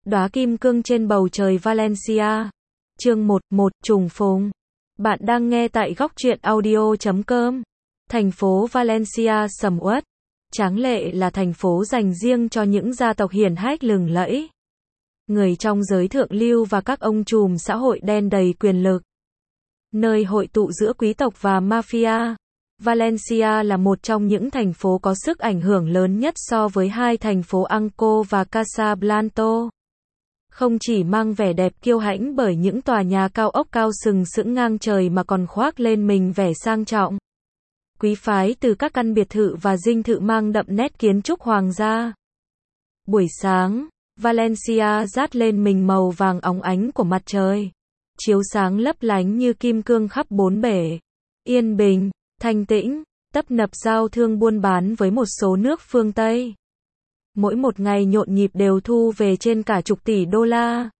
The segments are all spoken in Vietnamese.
Đóa kim cương trên bầu trời Valencia. Chương 1, trùng phùng. Bạn đang nghe tại góc truyện audio.com. Thành phố Valencia sầm uất, tráng lệ là thành phố dành riêng cho những gia tộc hiển hách lừng lẫy. Người trong giới thượng lưu và các ông trùm xã hội đen đầy quyền lực. Nơi hội tụ giữa quý tộc và mafia. Valencia là một trong những thành phố có sức ảnh hưởng lớn nhất so với hai thành phố Ancón và Casablanca. Không chỉ mang vẻ đẹp kiêu hãnh bởi những tòa nhà cao ốc cao sừng sững ngang trời mà còn khoác lên mình vẻ sang trọng, quý phái từ các căn biệt thự và dinh thự mang đậm nét kiến trúc hoàng gia. Buổi sáng, Valencia dát lên mình màu vàng óng ánh của mặt trời, chiếu sáng lấp lánh như kim cương khắp bốn bể. Yên bình, thanh tĩnh, tấp nập giao thương buôn bán với một số nước phương Tây. Mỗi một ngày nhộn nhịp đều thu về trên cả chục tỷ đô la.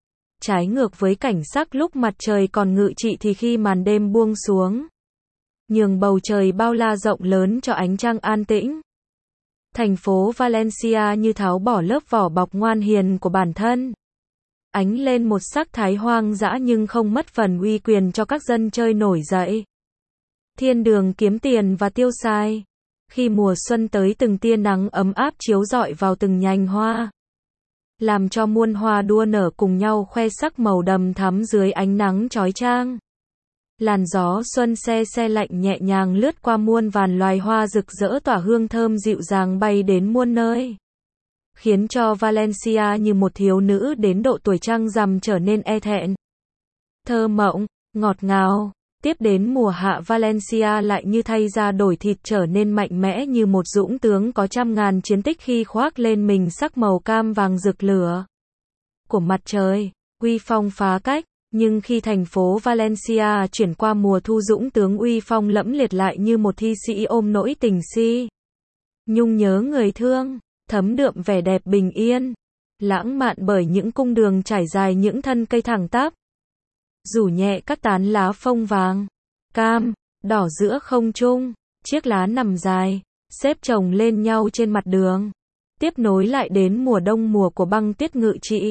Trái ngược với cảnh sắc lúc mặt trời còn ngự trị thì khi màn đêm buông xuống, nhường bầu trời bao la rộng lớn cho ánh trăng an tĩnh. Thành phố Valencia như tháo bỏ lớp vỏ bọc ngoan hiền của bản thân, ánh lên một sắc thái hoang dã nhưng không mất phần uy quyền cho các dân chơi nổi dậy. Thiên đường kiếm tiền và tiêu xài. Khi mùa xuân tới, từng tia nắng ấm áp chiếu rọi vào từng nhành hoa, làm cho muôn hoa đua nở cùng nhau khoe sắc màu đầm thắm dưới ánh nắng chói chang. Làn gió xuân se se lạnh nhẹ nhàng lướt qua muôn vàn loài hoa rực rỡ tỏa hương thơm dịu dàng bay đến muôn nơi, khiến cho Valencia như một thiếu nữ đến độ tuổi trăng rằm trở nên e thẹn, thơ mộng, ngọt ngào. Tiếp đến mùa hạ, Valencia lại như thay da đổi thịt, trở nên mạnh mẽ như một dũng tướng có trăm ngàn chiến tích khi khoác lên mình sắc màu cam vàng rực lửa của mặt trời, uy phong phá cách. Nhưng khi thành phố Valencia chuyển qua mùa thu, dũng tướng uy phong lẫm liệt lại như một thi sĩ ôm nỗi tình si, nhung nhớ người thương, thấm đượm vẻ đẹp bình yên, lãng mạn bởi những cung đường trải dài những thân cây thẳng tắp, rủ nhẹ các tán lá phông vàng, cam, đỏ giữa không trung. Chiếc lá nằm dài, xếp chồng lên nhau trên mặt đường, tiếp nối lại đến mùa đông, mùa của băng tuyết ngự trị,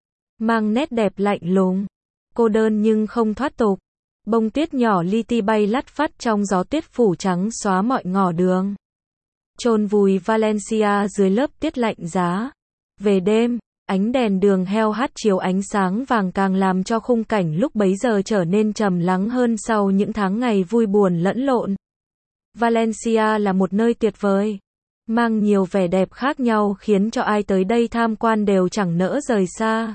mang nét đẹp lạnh lùng, cô đơn nhưng không thoát tục. Bông tuyết nhỏ li ti bay lắt phắt trong gió tuyết phủ trắng xóa mọi ngõ đường, chôn vùi Valencia dưới lớp tuyết lạnh giá. Về đêm, ánh đèn đường heo hắt chiếu ánh sáng vàng càng làm cho khung cảnh lúc bấy giờ trở nên trầm lắng hơn sau những tháng ngày vui buồn lẫn lộn. Valencia là một nơi tuyệt vời, mang nhiều vẻ đẹp khác nhau khiến cho ai tới đây tham quan đều chẳng nỡ rời xa.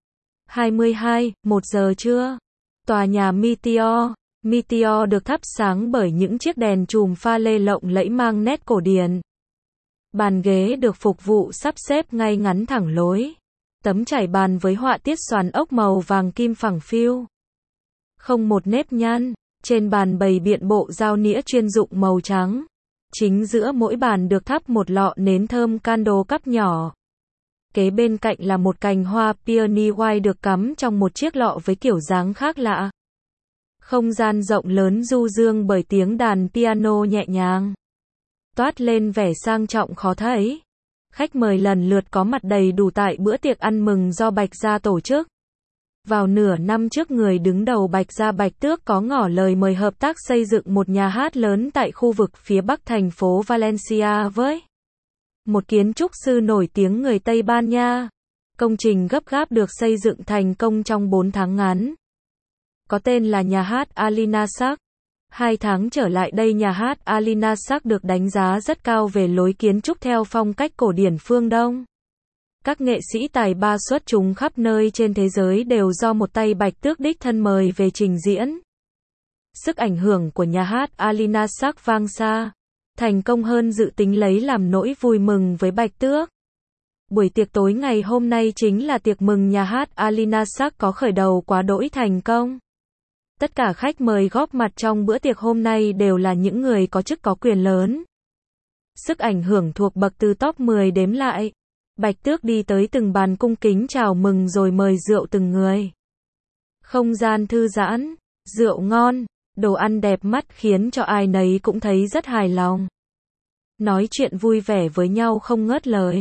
1 giờ trưa, tòa nhà Meteor được thắp sáng bởi những chiếc đèn chùm pha lê lộng lẫy mang nét cổ điển. Bàn ghế được phục vụ sắp xếp ngay ngắn thẳng lối. Tấm trải bàn với họa tiết xoàn ốc màu vàng kim phẳng phiu, không một nếp nhăn. Trên bàn bày biện bộ dao nĩa chuyên dụng màu trắng. Chính giữa mỗi bàn được thắp một lọ nến thơm candle cup nhỏ. Kế bên cạnh là một cành hoa peony white được cắm trong một chiếc lọ với kiểu dáng khác lạ. Không gian rộng lớn du dương bởi tiếng đàn piano nhẹ nhàng, toát lên vẻ sang trọng khó thấy. Khách mời lần lượt có mặt đầy đủ tại bữa tiệc ăn mừng do Bạch Gia tổ chức. Vào nửa năm trước, người đứng đầu Bạch Gia Bạch Tước có ngỏ lời mời hợp tác xây dựng một nhà hát lớn tại khu vực phía bắc thành phố Valencia với một kiến trúc sư nổi tiếng người Tây Ban Nha. Công trình gấp gáp được xây dựng thành công trong 4 tháng ngắn, có tên là nhà hát Alinasac. 2 tháng trở lại đây, nhà hát Alinasac được đánh giá rất cao về lối kiến trúc theo phong cách cổ điển phương Đông. Các nghệ sĩ tài ba xuất chúng khắp nơi trên thế giới đều do một tay Bạch Tước đích thân mời về trình diễn. Sức ảnh hưởng của nhà hát Alinasac vang xa, thành công hơn dự tính, lấy làm nỗi vui mừng với Bạch Tước. Buổi tiệc tối ngày hôm nay chính là tiệc mừng nhà hát Alinasac có khởi đầu quá đỗi thành công. Tất cả khách mời góp mặt trong bữa tiệc hôm nay đều là những người có chức có quyền lớn. Sức ảnh hưởng thuộc bậc từ top 10 đếm lại. Bạch Tước đi tới từng bàn cung kính chào mừng rồi mời rượu từng người. Không gian thư giãn, rượu ngon, đồ ăn đẹp mắt khiến cho ai nấy cũng thấy rất hài lòng. Nói chuyện vui vẻ với nhau không ngớt lời.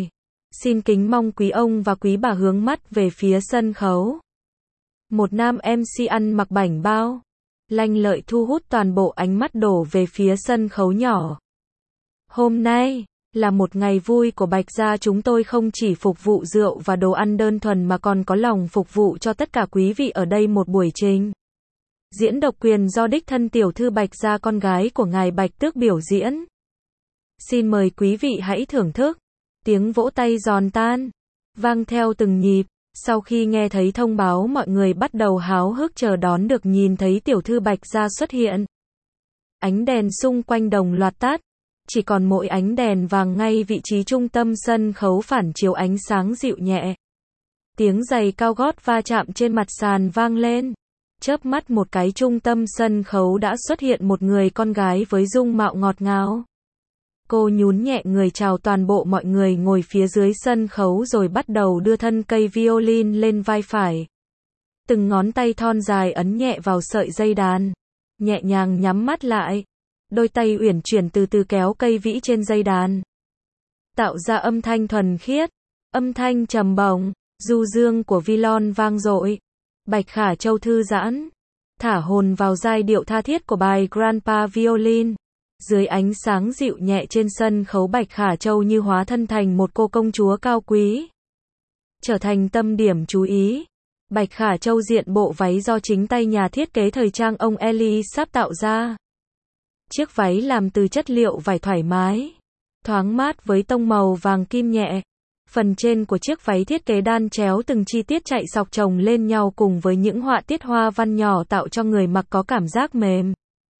Xin kính mong quý ông và quý bà hướng mắt về phía sân khấu. Một nam MC ăn mặc bảnh bao, lanh lợi thu hút toàn bộ ánh mắt đổ về phía sân khấu nhỏ. Hôm nay là một ngày vui của Bạch Gia, chúng tôi không chỉ phục vụ rượu và đồ ăn đơn thuần mà còn có lòng phục vụ cho tất cả quý vị ở đây một buổi trình diễn độc quyền do đích thân tiểu thư Bạch Gia, con gái của ngài Bạch Tước biểu diễn. Xin mời quý vị hãy thưởng thức. Tiếng vỗ tay giòn tan vang theo từng nhịp. Sau khi nghe thấy thông báo, mọi người bắt đầu háo hức chờ đón được nhìn thấy tiểu thư Bạch Gia xuất hiện. Ánh đèn xung quanh đồng loạt tắt, chỉ còn mỗi ánh đèn vàng ngay vị trí trung tâm sân khấu phản chiếu ánh sáng dịu nhẹ. Tiếng giày cao gót va chạm trên mặt sàn vang lên. Chớp mắt một cái, trung tâm sân khấu đã xuất hiện một người con gái với dung mạo ngọt ngào. Cô nhún nhẹ người chào toàn bộ mọi người ngồi phía dưới sân khấu rồi bắt đầu đưa thân cây violin lên vai phải. Từng ngón tay thon dài ấn nhẹ vào sợi dây đàn. Nhẹ nhàng nhắm mắt lại. Đôi tay uyển chuyển từ từ kéo cây vĩ trên dây đàn. Tạo ra âm thanh thuần khiết. Âm thanh trầm bổng, du dương của violon vang dội. Bạch Khả Châu thư giãn. Thả hồn vào giai điệu tha thiết của bài Grandpa Violin. Dưới ánh sáng dịu nhẹ trên sân khấu, Bạch Khả Châu như hóa thân thành một cô công chúa cao quý. Trở thành tâm điểm chú ý. Bạch Khả Châu diện bộ váy do chính tay nhà thiết kế thời trang ông Eli Saab tạo ra. Chiếc váy làm từ chất liệu vải thoải mái, thoáng mát với tông màu vàng kim nhẹ. Phần trên của chiếc váy thiết kế đan chéo từng chi tiết chạy dọc chồng lên nhau cùng với những họa tiết hoa văn nhỏ tạo cho người mặc có cảm giác mềm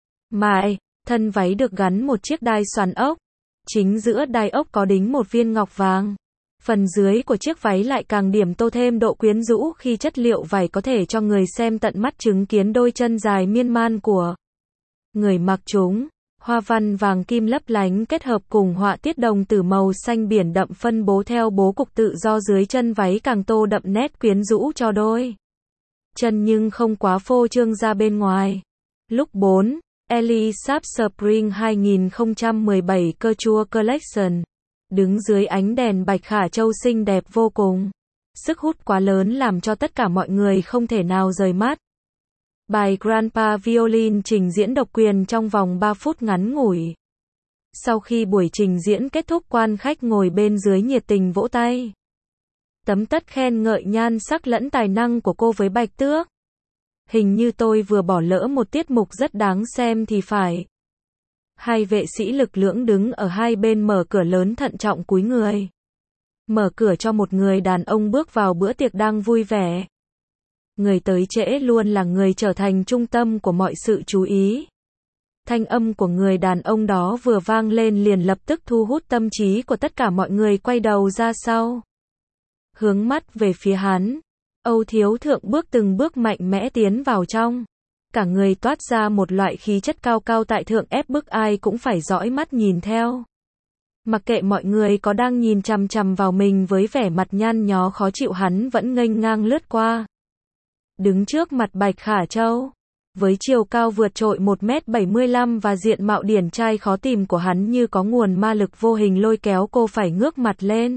mại. Thân váy được gắn một chiếc đai xoắn ốc. Chính giữa đai ốc có đính một viên ngọc vàng. Phần dưới của chiếc váy lại càng điểm tô thêm độ quyến rũ khi chất liệu vải có thể cho người xem tận mắt chứng kiến đôi chân dài miên man của người mặc chúng. Hoa văn vàng kim lấp lánh kết hợp cùng họa tiết đồng tử màu xanh biển đậm phân bố theo bố cục tự do dưới chân váy càng tô đậm nét quyến rũ cho đôi chân nhưng không quá phô trương ra bên ngoài. Lúc 4. Eli Saab Spring 2017 Couture Collection. Đứng dưới ánh đèn, Bạch Khả Châu xinh đẹp vô cùng. Sức hút quá lớn làm cho tất cả mọi người không thể nào rời mắt. Bài Grandpa Violin trình diễn độc quyền trong vòng 3 phút ngắn ngủi. Sau khi buổi trình diễn kết thúc, quan khách ngồi bên dưới nhiệt tình vỗ tay. Tấm tất khen ngợi nhan sắc lẫn tài năng của cô với Bạch Tước. Hình như tôi vừa bỏ lỡ một tiết mục rất đáng xem thì phải. Hai vệ sĩ lực lưỡng đứng ở hai bên mở cửa lớn thận trọng cúi người. Mở cửa cho một người đàn ông bước vào bữa tiệc đang vui vẻ. Người tới trễ luôn là người trở thành trung tâm của mọi sự chú ý. Thanh âm của người đàn ông đó vừa vang lên liền lập tức thu hút tâm trí của tất cả mọi người quay đầu ra sau. Hướng mắt về phía hắn. Âu Thiếu Thượng bước từng bước mạnh mẽ tiến vào trong. Cả người toát ra một loại khí chất cao cao tại thượng ép bức ai cũng phải dõi mắt nhìn theo. Mặc kệ mọi người có đang nhìn chằm chằm vào mình với vẻ mặt nhăn nhó khó chịu, hắn vẫn nghênh ngang lướt qua. Đứng trước mặt Bạch Khả Châu. Với chiều cao vượt trội 1m75 và diện mạo điển trai khó tìm của hắn như có nguồn ma lực vô hình lôi kéo cô phải ngước mặt lên.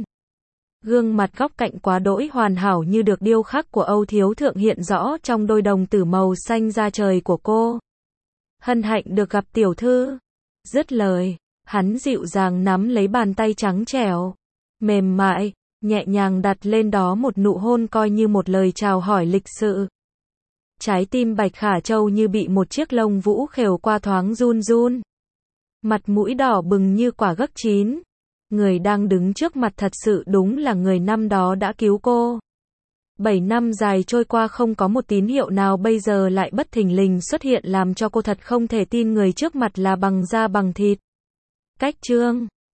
Gương mặt góc cạnh quá đỗi hoàn hảo như được điêu khắc của Âu Thiếu Thượng hiện rõ trong đôi đồng tử màu xanh da trời của cô. Hân hạnh được gặp tiểu thư. Dứt lời, hắn dịu dàng nắm lấy bàn tay trắng trẻo, mềm mại, nhẹ nhàng đặt lên đó một nụ hôn coi như một lời chào hỏi lịch sự. Trái tim Bạch Khả Châu như bị một chiếc lông vũ khều qua thoáng run run. Mặt mũi đỏ bừng như quả gấc chín. Người đang đứng trước mặt thật sự đúng là người năm đó đã cứu cô. 7 năm dài trôi qua không có một tín hiệu nào, bây giờ lại bất thình lình xuất hiện làm cho cô thật không thể tin người trước mặt là bằng da bằng thịt. Cách chương